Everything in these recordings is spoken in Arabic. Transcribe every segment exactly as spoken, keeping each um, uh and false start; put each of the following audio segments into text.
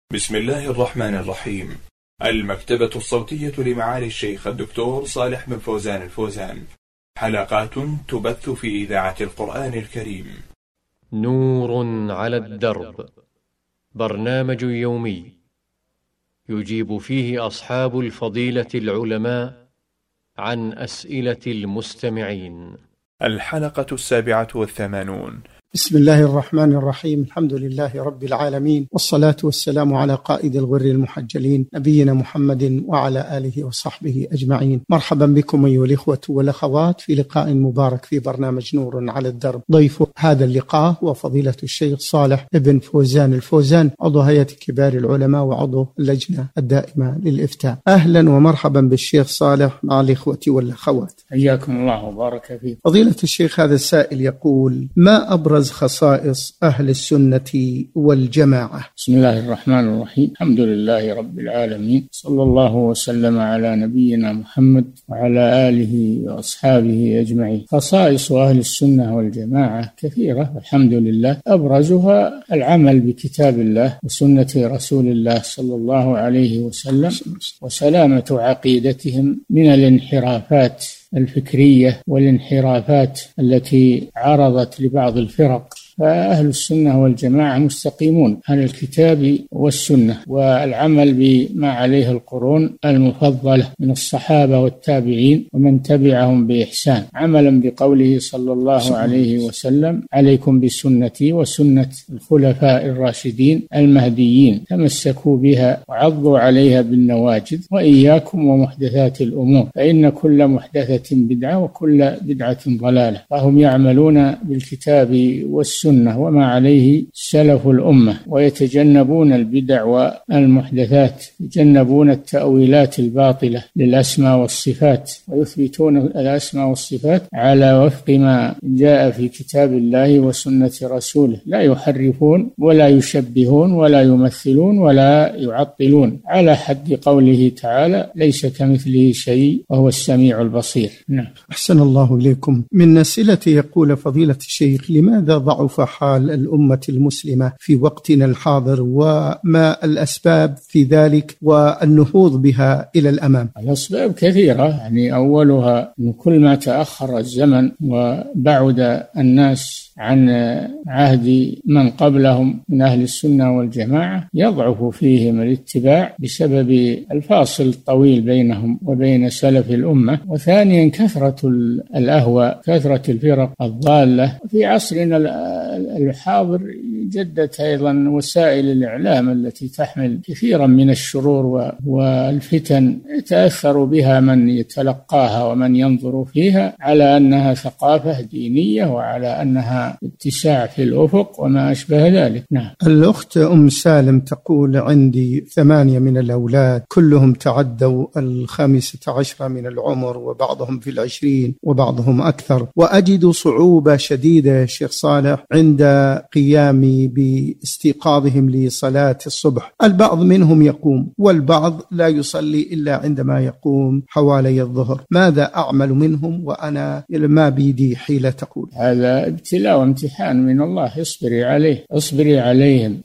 بسم الله الرحمن الرحيم. المكتبة الصوتية لمعالي الشيخ الدكتور صالح بن فوزان الفوزان، حلقات تبث في إذاعة القرآن الكريم. نور على الدرب، برنامج يومي يجيب فيه أصحاب الفضيلة العلماء عن أسئلة المستمعين. الحلقة السابعة والثمانون. بسم الله الرحمن الرحيم. الحمد لله رب العالمين، والصلاة والسلام على قائد الغر المحجلين نبينا محمد وعلى آله وصحبه أجمعين. مرحبا بكم أيها الإخوة والأخوات في لقاء مبارك في برنامج نور على الدرب. ضيف هذا اللقاء هو فضيلة الشيخ صالح بن فوزان الفوزان، عضو هيئة كبار العلماء وعضو اللجنة الدائمة للإفتاء. أهلا ومرحبا بالشيخ صالح مع الإخوة والأخوات. حياكم الله وبارك فيك. فضيلة الشيخ، هذا السائل يقول: ما أبرز خصائص أهل السنة والجماعة؟ بسم الله الرحمن الرحيم. الحمد لله رب العالمين، صلى الله وسلم على نبينا محمد وعلى آله وأصحابه أجمعين. خصائص أهل السنة والجماعة كثيرة الحمد لله، أبرزها العمل بكتاب الله وسنة رسول الله صلى الله عليه وسلم، وسلامة عقيدتهم من الانحرافات الفكرية والانحرافات التي عرضت لبعض الفرق. فأهل السنة والجماعة مستقيمون على الكتاب والسنة والعمل بما عليه القرون المفضلة من الصحابة والتابعين ومن تبعهم بإحسان، عملا بقوله صلى الله عليه وسلم: عليكم بسنتي وسنة الخلفاء الراشدين المهديين، تمسكوا بها وعضوا عليها بالنواجذ، وإياكم ومحدثات الأمور، فإن كل محدثة بدعة وكل بدعة ضلالة. فهم يعملون بالكتاب والسنة وما عليه سلف الأمة، ويتجنبون البدع والمحدثات، يتجنبون التأويلات الباطلة للأسماء والصفات، ويثبتون الأسماء والصفات على وفق ما جاء في كتاب الله وسنة رسوله، لا يحرفون ولا يشبهون ولا يمثلون ولا يعطلون، على حد قوله تعالى: ليس كمثله شيء وهو السميع البصير. نعم. أحسن الله إليكم. من أسئلة يقول فضيلة الشيخ: لماذا ضعف حال الأمة المسلمة في وقتنا الحاضر، وما الأسباب في ذلك والنهوض بها إلى الأمام؟ الأسباب كثيرة، يعني أولها أن كل ما تأخر الزمن وبعد الناس عن عهد من قبلهم من أهل السنة والجماعة يضعف فيهم الاتباع بسبب الفاصل الطويل بينهم وبين سلف الأمة. وثانيا كثرة الأهواء، كثرة الفرق الضالة. في عصرنا الحاضر جدت أيضا وسائل الإعلام التي تحمل كثيرا من الشرور والفتن، يتأثر بها من يتلقاها ومن ينظر فيها على أنها ثقافة دينية وعلى أنها اتساع في الأفق وما أشبه ذلك. نعم. الأخت أم سالم تقول: عندي ثمانية من الأولاد، كلهم تعدوا الخامسة عشرة من العمر، وبعضهم في العشرين وبعضهم أكثر، وأجد صعوبة شديدة يا شيخ صالح عند قيامي باستيقاظهم لصلاة الصبح. البعض منهم يقوم والبعض لا يصلي إلا عندما يقوم حوالي الظهر. ماذا أعمل منهم وأنا ما بيدي حيلة؟ تقول هذا ابتلاء وامتحان من الله، اصبري عليه، اصبري عليهم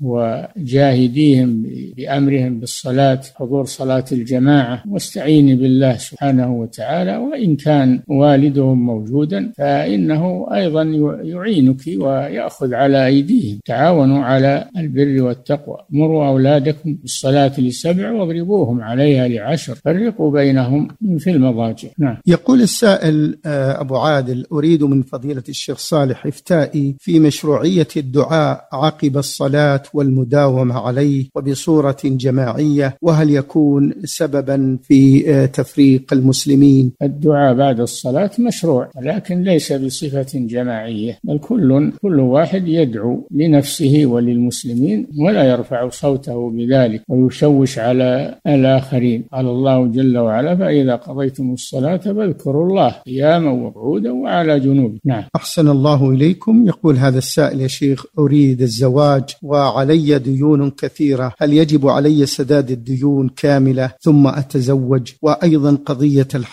وجاهديهم بأمرهم بالصلاة، حضور صلاة الجماعة، واستعيني بالله سبحانه وتعالى. وإن كان والدهم موجودا فإنه أيضا يعينك ويأخذ على أيديهم. تعاونوا على البر والتقوى، مروا أولادكم بالصلاة لسبع واضربوهم عليها لعشر، فرقوا بينهم في المضاجع. نعم. يقول السائل أبو عادل: أريد من فضيلة الشيخ صالح إفتائي في مشروعية الدعاء عقب الصلاة والمداومة عليه وبصورة جماعية، وهل يكون سببا في تفريق المسلمين؟ الدعاء بعد الصلاة مشروع، لكن ليس بصفة جماعية، بل كل كل واحد يدعو لنفسه وللمسلمين ولا يرفع صوته بذلك ويشوش على الآخرين. قال الله جل وعلا: فإذا قضيتم الصلاة فاذكروا الله قياما وقعودا وعلى جنوب. نعم. أحسن الله إليكم. يقول هذا السائل: يا شيخ، أريد الزواج وعلي ديون كثيرة، هل يجب علي سداد الديون كاملة ثم أتزوج؟ وأيضا قضية الحج،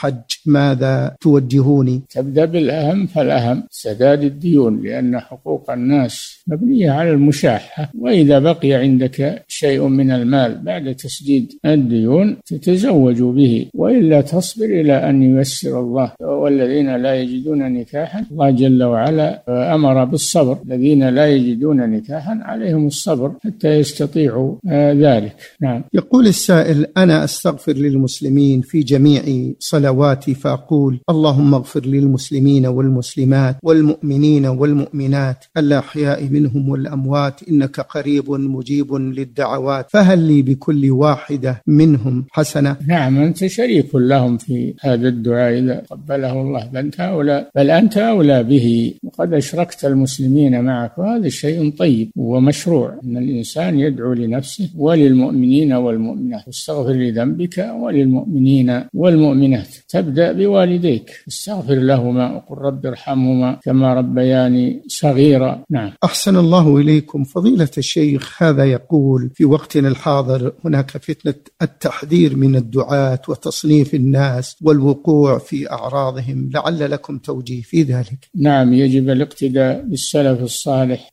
ماذا توجهوني؟ تبدأ بالأهم فالأهم سداد الديون، لأن حقوق الناس مبنية على المشاحة، وإذا بقي عندك شيء من المال بعد تسديد الديون تتزوج به، وإلا تصبر إلى أن ييسر الله. والذين لا يجدون نكاحا، الله جل وعلا أمر بالصبر، الذين لا يجدون نكاحا عليهم الصبر حتى يستطيعوا ذلك. نعم. يقول السائل: أنا أستغفر للمسلمين في جميع صلواتي فأقول اللهم اغفر للمسلمين والمسلمات والمؤمنين والمؤمنات الأحياء منهم والأموات إنك قريب مجيب للدعوات، فهل لي بكل واحدة منهم حسنة؟ نعم، أنت شريك لهم في هذا الدعاء إذا قبله الله، بل أنت أولى, بل أنت أولى به، وقد أشركت المسلمين معك، وهذا شيء طيب ومشروع أن الإنسان يدعو لنفسه وللمؤمنين والمؤمنات، واستغفر لذنبك وللمؤمنين والمؤمنات. تبدأ بوالديك، استغفر لهما وقل رب ارحمهما كما ربياني صغيرا. نعم. أحسن الله إليكم فضيلة الشيخ. هذا يقول: في وقتنا الحاضر هناك فتنة التحذير من الدعاة وتصنيف الناس والوقوع في أعراضهم، لعل لكم توجيه في ذلك. نعم، يجب الاقتداء بالسلف الصالح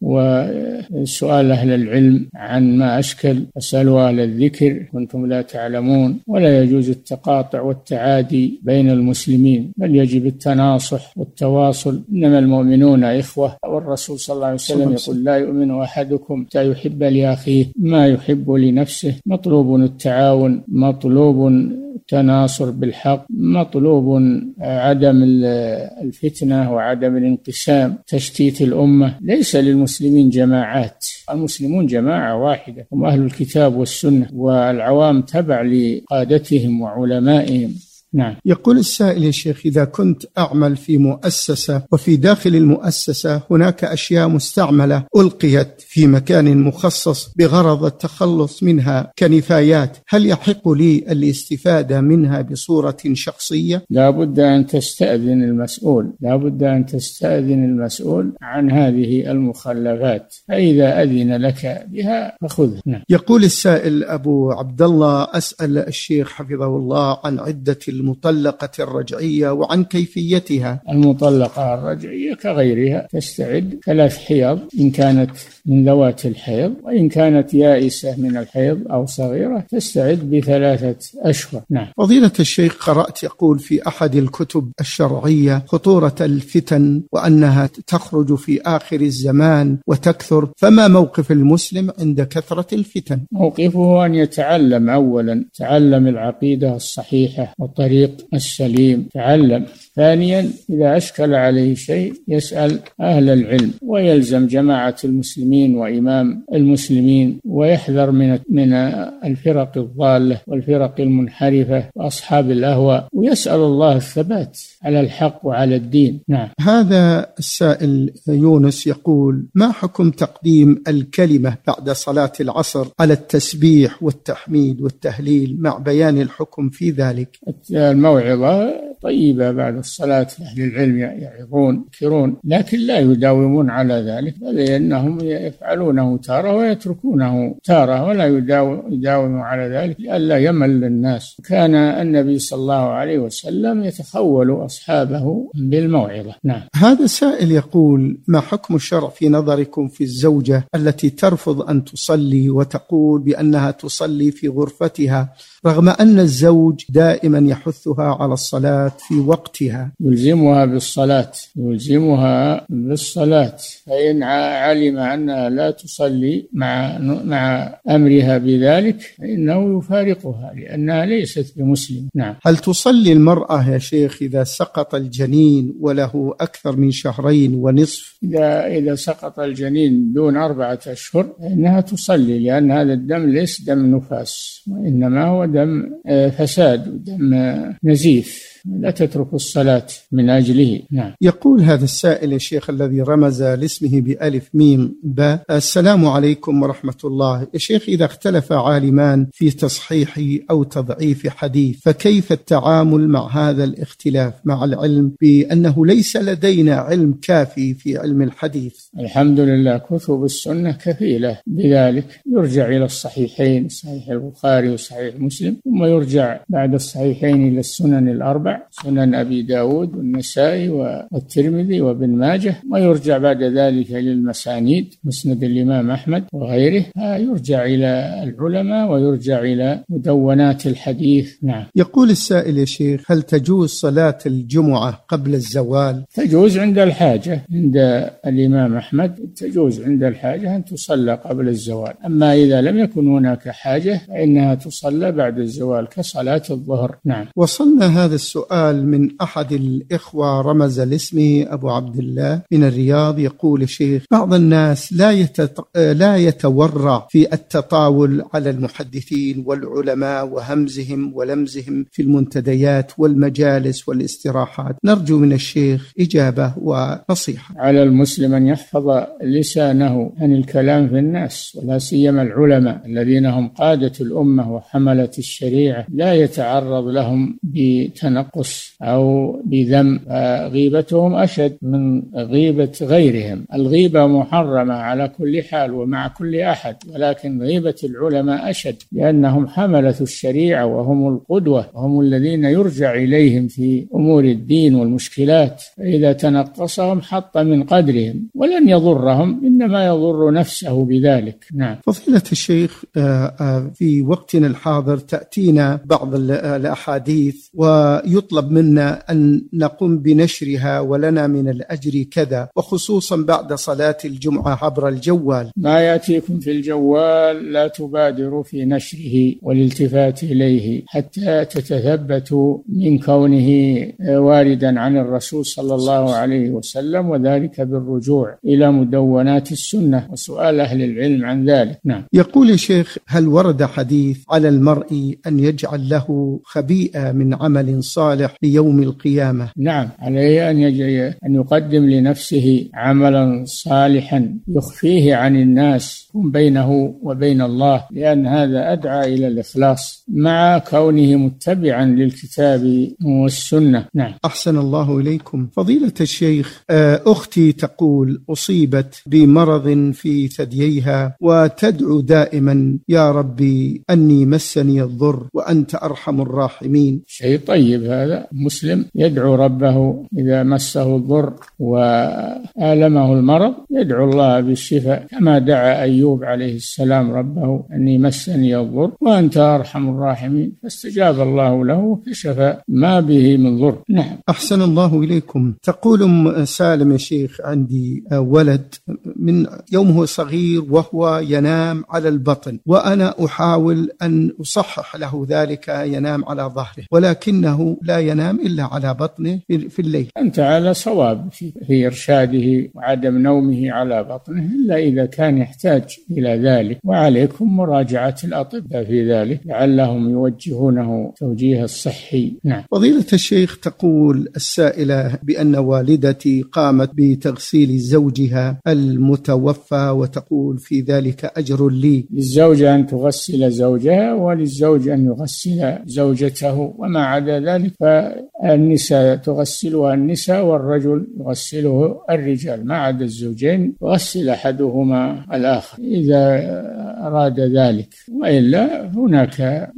وسؤال أهل العلم عن ما أشكل، فاسألوا أهل الذكر كنتم لا تعلمون. ولا يجوز التقاطع والتعادي بين المسلمين، بل يجب التناصح والتواصل، إنما المؤمنون إخوة. والرسول صلى الله عليه وسلم يقول: لا يؤمن أحدكم حتى يحب لأخيه ما يحب لنفسه. مطلوب التعاون، مطلوب التناصر بالحق، مطلوب عدم الفتنة وعدم الانقسام، تشتيت الأمة. ليس للمسلمين جماعات، المسلمون جماعة واحدة، هم أهل الكتاب والسنة، والعوام تبع لقادتهم وعلمائهم. نعم. يقول السائل: يا شيخ، إذا كنت أعمل في مؤسسة وفي داخل المؤسسة هناك أشياء مستعملة ألقيت في مكان مخصص بغرض التخلص منها كنفايات، هل يحق لي الاستفادة منها بصورة شخصية؟ لا بد أن تستأذن المسؤول، لا بد أن تستأذن المسؤول عن هذه المخلفات، فإذا أذن لك بها فخذها. نعم. يقول السائل أبو عبد الله: أسأل الشيخ حفظه الله عن عدة المطلقة الرجعية وعن كيفيتها. المطلقة الرجعية كغيرها، تستعد ثلاث حيض إن كانت من ذوات الحيض، وإن كانت يائسة من الحيض أو صغيرة تستعد بثلاثة أشهر. نعم. فضيلة الشيخ، قرأت يقول في أحد الكتب الشرعية خطورة الفتن وأنها تخرج في آخر الزمان وتكثر، فما موقف المسلم عند كثرة الفتن؟ موقفه أن يتعلم أولا، تعلم العقيدة الصحيحة والطريق السليم، تعلم. ثانيا، إذا أشكل عليه شيء يسأل أهل العلم، ويلزم جماعة المسلمين وإمام المسلمين، ويحذر من من الفرق الضالة والفرق المنحرفة وأصحاب الأهواء، ويسأل الله الثبات على الحق وعلى الدين. نعم. هذا السائل يونس يقول: ما حكم تقديم الكلمة بعد صلاة العصر على التسبيح والتحميد والتهليل مع بيان الحكم في ذلك؟ الموعظة طيبة بعد الصلاة، أهل العلم يعظون يذكرون، لكن لا يداومون على ذلك، بل إنهم يفعلونه تارة ويتركونه تارة، ولا يداوموا على ذلك لئلا يمل الناس. كان النبي صلى الله عليه وسلم يتخول أصحابه بالموعظة. نعم. هذا سائل يقول: ما حكم الشرع في نظركم في الزوجة التي ترفض أن تصلي وتقول بأنها تصلي في غرفتها رغم أن الزوج دائما يحثها على الصلاة في وقتها؟ يلزمها بالصلاة، يلزمها بالصلاة، فإن علم أنها لا تصلي مع مع أمرها بذلك فإنه يفارقها، لأنها ليست بمسلم. نعم. هل تصلي المرأة يا شيخ إذا سقط الجنين وله أكثر من شهرين ونصف؟ إذا إذا سقط الجنين دون أربعة أشهر فإنها تصلي، لأن هذا الدم ليس دم نفاس، وإنما هو دم فساد ودم نزيف، لا تترك الصلاة من أجله. نعم. يقول هذا السائل يا شيخ الذي رمز لاسمه بألف ميم باء: السلام عليكم ورحمة الله. يا شيخ، إذا اختلف عالمان في تصحيح أو تضعيف حديث فكيف التعامل مع هذا الاختلاف مع العلم بأنه ليس لدينا علم كافي في علم الحديث؟ الحمد لله، كتب السنة كفيلة بذلك. يرجع إلى الصحيحين، صحيح البخاري وصحيح مسلم، ثم يرجع بعد الصحيحين إلى السنن الأربع، أربع: سنن أبي داود والنسائي والترمذي وابن ماجه، ويرجع بعد ذلك للمسانيد مسند الإمام أحمد وغيره، يرجع إلى العلماء ويرجع إلى مدونات الحديث. نعم. يقول السائل: يا شيخ، هل تجوز صلاة الجمعة قبل الزوال؟ تجوز عند الحاجة، عند الإمام أحمد تجوز عند الحاجة أن تصلى قبل الزوال، أما إذا لم يكن هناك حاجة فإنها تصلى بعد الزوال كصلاة الظهر. نعم. وصلنا هذا السؤال من أحد الإخوة رمز لاسمه أبو عبد الله من الرياض، يقول: الشيخ، بعض الناس لا يتط... لا يتورع في التطاول على المحدثين والعلماء وهمزهم ولمزهم في المنتديات والمجالس والاستراحات، نرجو من الشيخ إجابة ونصيحة. على المسلم أن يحفظ لسانه عن الكلام في الناس، ولا سيما العلماء الذين هم قادة الأمة وحملة الشريعة، لا يتعرض لهم بتنقص أو بذم، غيبتهم أشد من غيبة غيرهم. الغيبة محرمة على كل حال ومع كل أحد، ولكن غيبة العلماء أشد، لأنهم حملة الشريعة وهم القدوة وهم الذين يرجع إليهم في أمور الدين والمشكلات، فإذا تنقصهم حط من قدرهم ولن يضرهم، إنما يضر نفسه بذلك. نعم. فضيلة الشيخ، في وقتنا الحاضر تأتينا بعض الأحاديث ويطلب منا أن نقوم بنشرها ولنا من الأجر كذا، وخصوصا بعد صلاة الجمعة عبر الجوال. ما يأتيكم في الجوال لا تبادروا في نشره والالتفات إليه حتى تتثبتوا من كونه واردا عن الرسول صلى الله عليه وسلم، وذلك بالرجوع إلى مدونات السنة وسؤال أهل العلم عن ذلك. نعم. يقول الشيخ: هل ورد حديث على المرء أن يجعل له خبيئة من عمل صالح ليوم القيامة؟ نعم، عليه أن, أن يقدم لنفسه عملا صالحا يخفيه عن الناس بينه وبين الله، لأن هذا أدعى إلى الإخلاص مع كونه متبعا للكتاب والسنة. نعم. أحسن الله إليكم. فضيلة الشيخ، أختي تقول: أصيبت بمرض في ثدييها وتدعو دائما: يا ربي أني مسني الضر وأنت أرحم الراحمين. شيء طيب هذا، مسلم يدعو ربه إذا مسه الضر وآلمه المرض يدعو الله بالشفاء، كما دعا أيوب عليه السلام ربه: أني مسني الضر وأنت أرحم الراحمين، فاستجاب الله له وكشف ما به من ضر. نعم. أحسن الله إليكم. تقول أم سالم: يا شيخ، عندي ولد من يومه صغير وهو ينام على البطن، وأنا أحاول أن أصحح له ذلك، ينام على ظهره، ولكنه لا ينام إلا على بطنه في الليل. أنت على صواب في إرشاده وعدم نومه على بطنه، إلا إذا كان يحتاج إلى ذلك، وعليكم مراجعة الأطباء في ذلك لعلهم يوجهونه توجيه الصحي. نعم. فضيلة الشيخ، تقول السائلة بأن والدتي قامت بتغسيل زوجها المتوفى، وتقول: في ذلك أجر لي. للزوجة أن تغسل زوجها، وللزوج أن يغسل زوجته، وما عدا ذلك فالنساء تغسلها النساء والرجل يغسله الرجال، ما عدا الزوجين يغسل أحدهما الآخر إذا أراد ذلك، وإلا هناك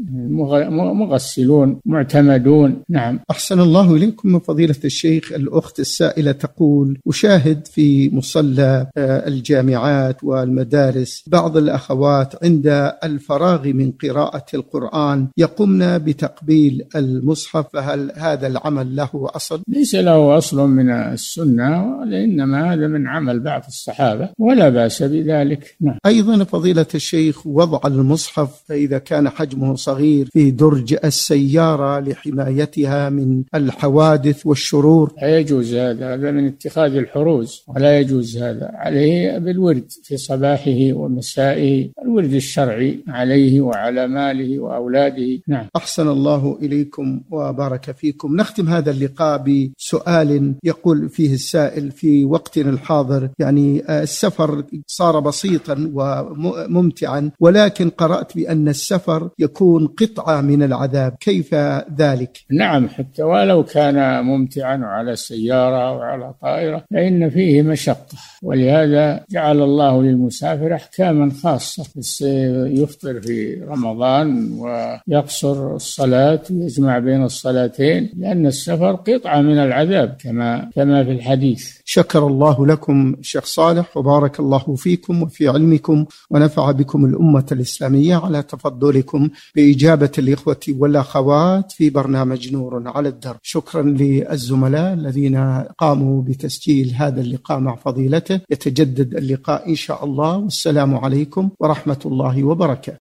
مغسلون معتمدون. نعم. أحسن الله إليكم. فضيلة الشيخ، الأخت السائلة تقول: أشاهد في مصلى الجامعات والمدارس بعض الأخوات عند الفراغ من قراءة القرآن يقمن بتقبيل المصحف، فهل هذا العمل له أصل؟ ليس له أصل من السنة، وإنما هذا من عمل بعض الصحابة ولا بأس بذلك. نعم. أيضا فضيلة الشيخ، وضع المصحف إذا كان حجمه صغير في درج السيارة لحمايتها من الحوادث والشرور، لا يجوز هذا، هذا من اتخاذ الحروز، ولا يجوز هذا. عليه بالورد في صباحه ومسائه، الورد الشرعي عليه وعلى ماله وأولاده. نعم. أحسن الله إليكم وبارك فيكم. نختم هذا اللقاء بسؤال يقول فيه السائل: في وقتنا الحاضر يعني السفر صار بسيطا وممتعا، ولكن قرأت بأن السفر يكون قطعة من العذاب، كيف ذلك؟ نعم، حتى ولو كان ممتعا وعلى سيارة وعلى طائرة فإن فيه مشقة، ولهذا جعل الله للمسافر أحكاما خاصة، يفطر في رمضان ويقصر الصلاة ويجمع بين الصلاة الصلاتين، لأن السفر قطعة من العذاب كما كما في الحديث. شكر الله لكم شيخ صالح، وبارك الله فيكم وفي علمكم، ونفع بكم الأمة الإسلامية على تفضلكم بإجابة الإخوة والأخوات في برنامج نور على الدرب. شكرا للزملاء الذين قاموا بتسجيل هذا اللقاء مع فضيلته. يتجدد اللقاء إن شاء الله، والسلام عليكم ورحمة الله وبركاته.